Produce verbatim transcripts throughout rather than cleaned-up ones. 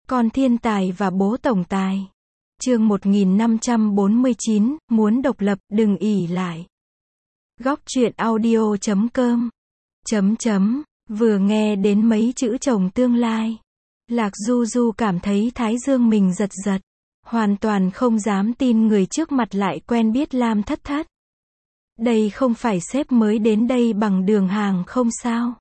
Con thiên tài và bố tổng tài. Chương một nghìn năm trăm bốn mươi chín, muốn độc lập, đừng ỷ lại. Góc truyện audio chấm com. Chấm chấm, vừa nghe đến mấy chữ chồng tương lai. Lạc Du Du cảm thấy thái dương mình giật giật. Hoàn toàn không dám tin người trước mặt lại quen biết Lam Thất Thất. Đây không phải sếp mới đến đây bằng đường hàng không sao?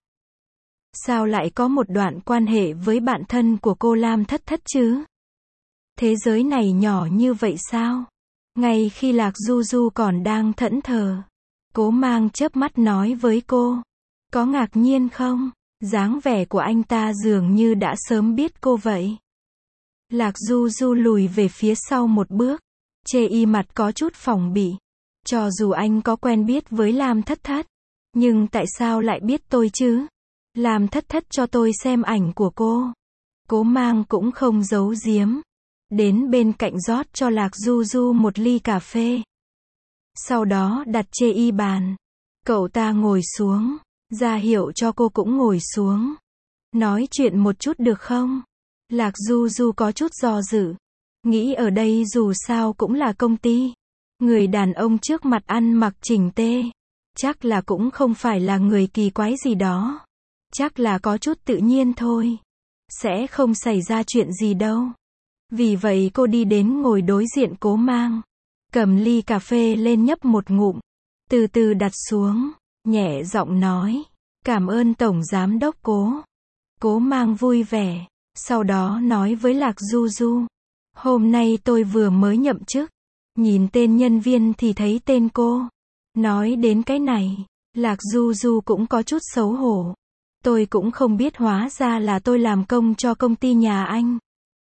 Sao lại có một đoạn quan hệ với bạn thân của cô Lam Thất Thất chứ? Thế giới này nhỏ như vậy sao? Ngay khi Lạc Du Du còn đang thẫn thờ, Cố Mang chớp mắt nói với cô. Có ngạc nhiên không? Dáng vẻ của anh ta dường như đã sớm biết cô vậy. Lạc Du Du lùi về phía sau một bước, chê y mặt có chút phòng bị. Cho dù anh có quen biết với Lam Thất Thất, nhưng tại sao lại biết tôi chứ? Lam Thất Thất cho tôi xem ảnh của cô. Cố Mang cũng không giấu giếm. Đến bên cạnh rót cho Lạc Du Du một ly cà phê. Sau đó đặt chê y bàn. Cậu ta ngồi xuống, ra hiệu cho cô cũng ngồi xuống. Nói chuyện một chút được không? Lạc Du Du có chút do dự. Nghĩ ở đây dù sao cũng là công ty. Người đàn ông trước mặt ăn mặc chỉnh tề. Chắc là cũng không phải là người kỳ quái gì đó. Chắc là có chút tự nhiên thôi. Sẽ không xảy ra chuyện gì đâu. Vì vậy cô đi đến ngồi đối diện Cố Mang. Cầm ly cà phê lên nhấp một ngụm. Từ từ đặt xuống. Nhẹ giọng nói. Cảm ơn Tổng Giám Đốc Cố. Cố Mang vui vẻ. Sau đó nói với Lạc Du Du. Hôm nay tôi vừa mới nhậm chức. Nhìn tên nhân viên thì thấy tên cô. Nói đến cái này, Lạc Du Du cũng có chút xấu hổ. Tôi cũng không biết hóa ra là tôi làm công cho công ty nhà anh.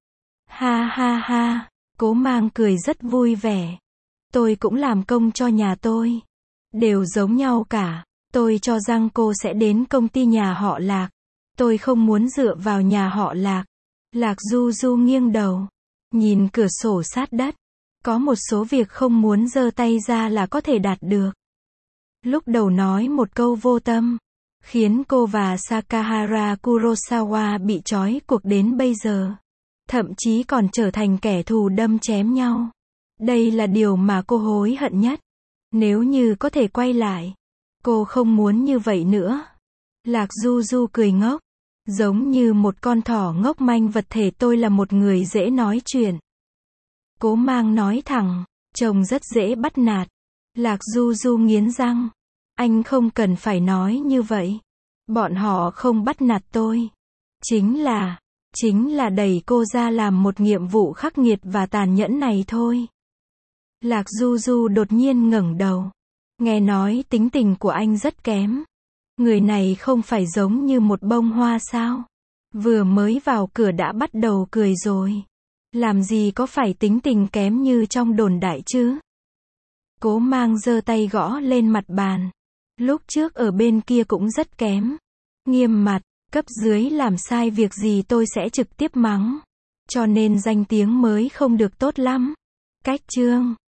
Ha ha ha, Cố Mang cười rất vui vẻ. Tôi cũng làm công cho nhà tôi. Đều giống nhau cả. Tôi cho rằng cô sẽ đến công ty nhà họ Lạc. Tôi không muốn dựa vào nhà họ Lạc. Lạc Du Du nghiêng đầu. Nhìn cửa sổ sát đất. Có một số việc không muốn giơ tay ra là có thể đạt được. Lúc đầu nói một câu vô tâm, khiến cô và Sakahara Kurosawa bị trói cuộc đến bây giờ. Thậm chí còn trở thành kẻ thù đâm chém nhau. Đây là điều mà cô hối hận nhất. Nếu như có thể quay lại, cô không muốn như vậy nữa. Lạc Du Du cười ngốc. Giống như một con thỏ ngốc manh vật thể, tôi là một người dễ nói chuyện. Cố Mang nói thẳng, chồng rất dễ bắt nạt. Lạc Du Du nghiến răng. Anh không cần phải nói như vậy. Bọn họ không bắt nạt tôi. Chính là, chính là đẩy cô ra làm một nhiệm vụ khắc nghiệt và tàn nhẫn này thôi. Lạc Du Du đột nhiên ngẩng đầu. Nghe nói tính tình của anh rất kém. Người này không phải giống như một bông hoa sao? Vừa mới vào cửa đã bắt đầu cười rồi. Làm gì có phải tính tình kém như trong đồn đại chứ? Cố Mang giơ tay gõ lên mặt bàn. Lúc trước ở bên kia cũng rất kém. Nghiêm mặt, cấp dưới làm sai việc gì tôi sẽ trực tiếp mắng. Cho nên danh tiếng mới không được tốt lắm. Cách chương